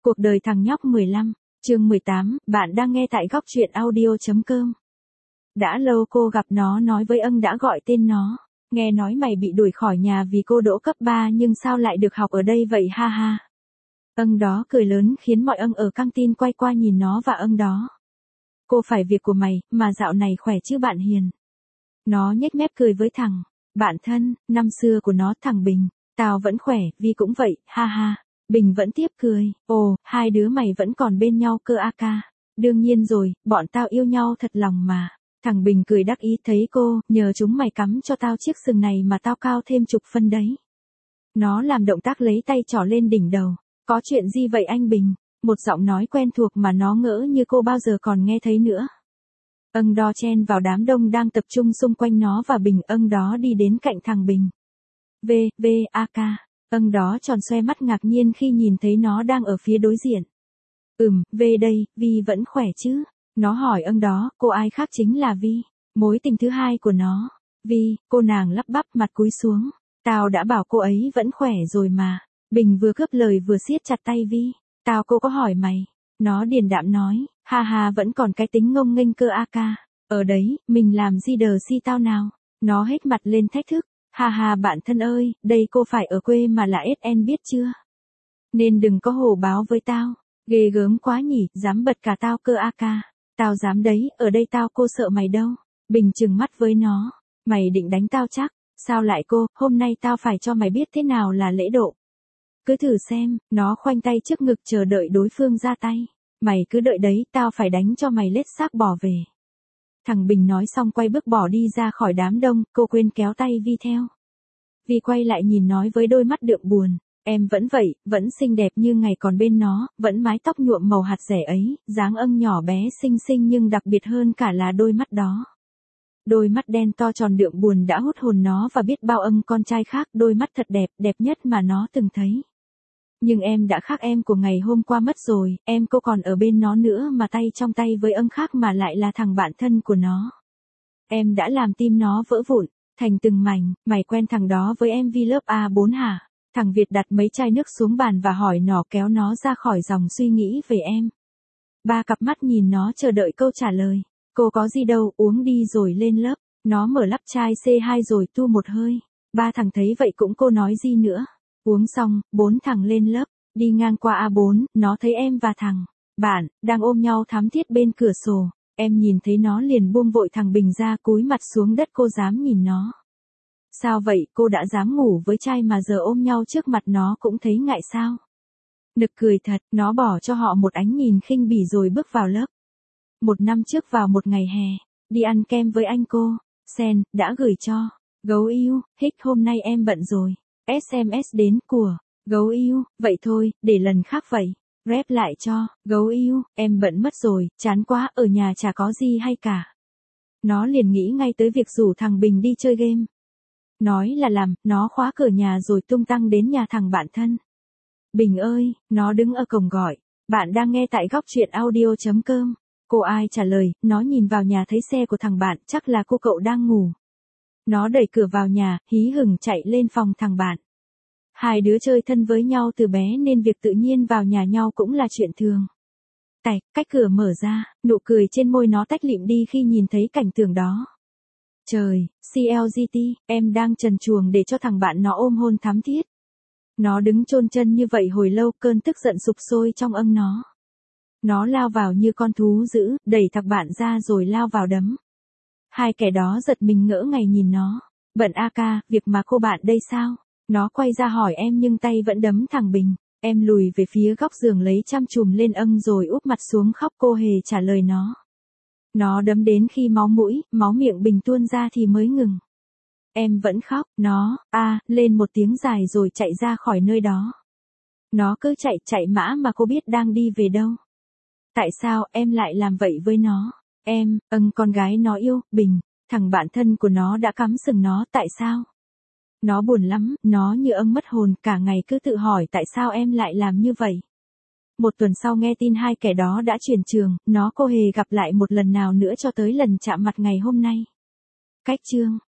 Cuộc đời thằng nhóc 15, chương 18, bạn đang nghe tại góc truyện audio.com. Đã lâu cô gặp nó nói với ân đã gọi tên nó. Nghe nói mày bị đuổi khỏi nhà vì cô đỗ cấp 3 nhưng sao lại được học ở đây vậy ha ha. Ân đó cười lớn khiến mọi ân ở căng tin quay qua nhìn nó và ân đó. Cô phải việc của mày, mà dạo này khỏe chứ bạn Hiền. Nó nhếch mép cười với thằng bạn thân, năm xưa của nó thằng Bình. Tao vẫn khỏe, Vi cũng vậy, ha ha. Bình vẫn tiếp cười, ồ, hai đứa mày vẫn còn bên nhau cơ a ca. Đương nhiên rồi, bọn tao yêu nhau thật lòng mà. Thằng Bình cười đắc ý thấy cô, nhờ chúng mày cắm cho tao chiếc sừng này mà tao cao thêm chục phân đấy. Nó làm động tác lấy tay trỏ lên đỉnh đầu. Có chuyện gì vậy anh Bình? Một giọng nói quen thuộc mà nó ngỡ như cô bao giờ còn nghe thấy nữa. Ân đó chen vào đám đông đang tập trung xung quanh nó và Bình. Ân đó đi đến cạnh thằng Bình. A ca. Ân đó tròn xoe mắt ngạc nhiên khi nhìn thấy nó đang ở phía đối diện. Về đây, Vi vẫn khỏe chứ? Nó hỏi ân đó, cô ai khác chính là Vi, mối tình thứ hai của nó. Vi, cô nàng lắp bắp mặt cúi xuống. Tao đã bảo cô ấy vẫn khỏe rồi mà. Bình vừa cướp lời vừa siết chặt tay Vi. Cô có hỏi mày. Nó điềm đạm nói, ha ha vẫn còn cái tính ngông nghênh cơ a ca. Ở đấy, mình làm gì đờ si tao nào. Nó hết mặt lên thách thức. Ha ha bạn thân ơi, đây cô phải ở quê mà là SN biết chưa? Nên đừng có hổ báo với tao. Ghê gớm quá nhỉ, dám bật cả tao cơ a ca. Tao dám đấy, ở đây tao cô sợ mày đâu. Bình trừng mắt với nó. Mày định đánh tao chắc. Sao lại cô, hôm nay tao phải cho mày biết thế nào là lễ độ. Cứ thử xem, nó khoanh tay trước ngực chờ đợi đối phương ra tay. Mày cứ đợi đấy, tao phải đánh cho mày lết xác bỏ về. Thằng Bình nói xong quay bước bỏ đi ra khỏi đám đông, cô quên kéo tay Vi theo. Vi quay lại nhìn nói với đôi mắt đượm buồn, em vẫn vậy, vẫn xinh đẹp như ngày còn bên nó, vẫn mái tóc nhuộm màu hạt dẻ ấy, dáng ân nhỏ bé xinh xinh nhưng đặc biệt hơn cả là đôi mắt đó. Đôi mắt đen to tròn đượm buồn đã hút hồn nó và biết bao ân con trai khác, đôi mắt thật đẹp, đẹp nhất mà nó từng thấy. Nhưng em đã khác em của ngày hôm qua mất rồi, em cô còn ở bên nó nữa mà tay trong tay với ân khác mà lại là thằng bạn thân của nó. Em đã làm tim nó vỡ vụn, thành từng mảnh, mày quen thằng đó với em Vi lớp A4 hả? Thằng Việt đặt mấy chai nước xuống bàn và hỏi nó kéo nó ra khỏi dòng suy nghĩ về em. Ba cặp mắt nhìn nó chờ đợi câu trả lời. Cô có gì đâu, uống đi rồi lên lớp. Nó mở lắp chai C2 rồi tu một hơi. Ba thằng thấy vậy cũng cô nói gì nữa. Uống xong, 4 thằng lên lớp, đi ngang qua A4, nó thấy em và thằng bạn đang ôm nhau thắm thiết bên cửa sổ. Em nhìn thấy nó liền buông vội thằng Bình ra cúi mặt xuống đất cô dám nhìn nó. Sao vậy, cô đã dám ngủ với trai mà giờ ôm nhau trước mặt nó cũng thấy ngại sao? Nực cười thật, nó bỏ cho họ một ánh nhìn khinh bỉ rồi bước vào lớp. 1 năm trước vào một ngày hè, đi ăn kem với anh cô, Sen, đã gửi cho, gấu yêu, hôm nay em bận rồi. SMS đến của, gấu yêu, vậy thôi, để lần khác vậy. Rep lại cho, gấu yêu, em bận mất rồi, chán quá, ở nhà chả có gì hay cả. Nó liền nghĩ ngay tới việc rủ thằng Bình đi chơi game. Nói là làm, nó khóa cửa nhà rồi tung tăng đến nhà thằng bạn thân. Bình ơi, nó đứng ở cổng gọi, bạn đang nghe tại góc truyện audio.com. Cô ai trả lời, nó nhìn vào nhà thấy xe của thằng bạn, chắc là cô cậu đang ngủ. Nó đẩy cửa vào nhà, hí hửng chạy lên phòng thằng bạn. Hai đứa chơi thân với nhau từ bé nên việc tự nhiên vào nhà nhau cũng là chuyện thường. Cách cửa mở ra, nụ cười trên môi nó tách lịm đi khi nhìn thấy cảnh tượng đó. Trời, CLGT, em đang trần truồng để cho thằng bạn nó ôm hôn thắm thiết. Nó đứng chôn chân như vậy hồi lâu, cơn tức giận sục sôi trong ân nó. Nó lao vào như con thú dữ, đẩy thằng bạn ra rồi lao vào đấm. Hai kẻ đó giật mình ngỡ ngày nhìn nó. Bận a ca, việc mà cô bạn đây sao? Nó quay ra hỏi em nhưng tay vẫn đấm thằng Bình. Em lùi về phía góc giường lấy chăn chùm lên ân rồi úp mặt xuống khóc, cô hề trả lời nó. Nó đấm đến khi máu mũi, máu miệng Bình tuôn ra thì mới ngừng. Em vẫn khóc, nó, lên một tiếng dài rồi chạy ra khỏi nơi đó. Nó cứ chạy mã mà cô biết đang đi về đâu. Tại sao em lại làm vậy với nó? Em, con gái nó yêu, Bình, thằng bạn thân của nó đã cắm sừng nó, tại sao? Nó buồn lắm, nó như mất hồn, cả ngày cứ tự hỏi tại sao em lại làm như vậy. 1 tuần sau nghe tin hai kẻ đó đã chuyển trường, nó cô hề gặp lại một lần nào nữa cho tới lần chạm mặt ngày hôm nay. Cách chương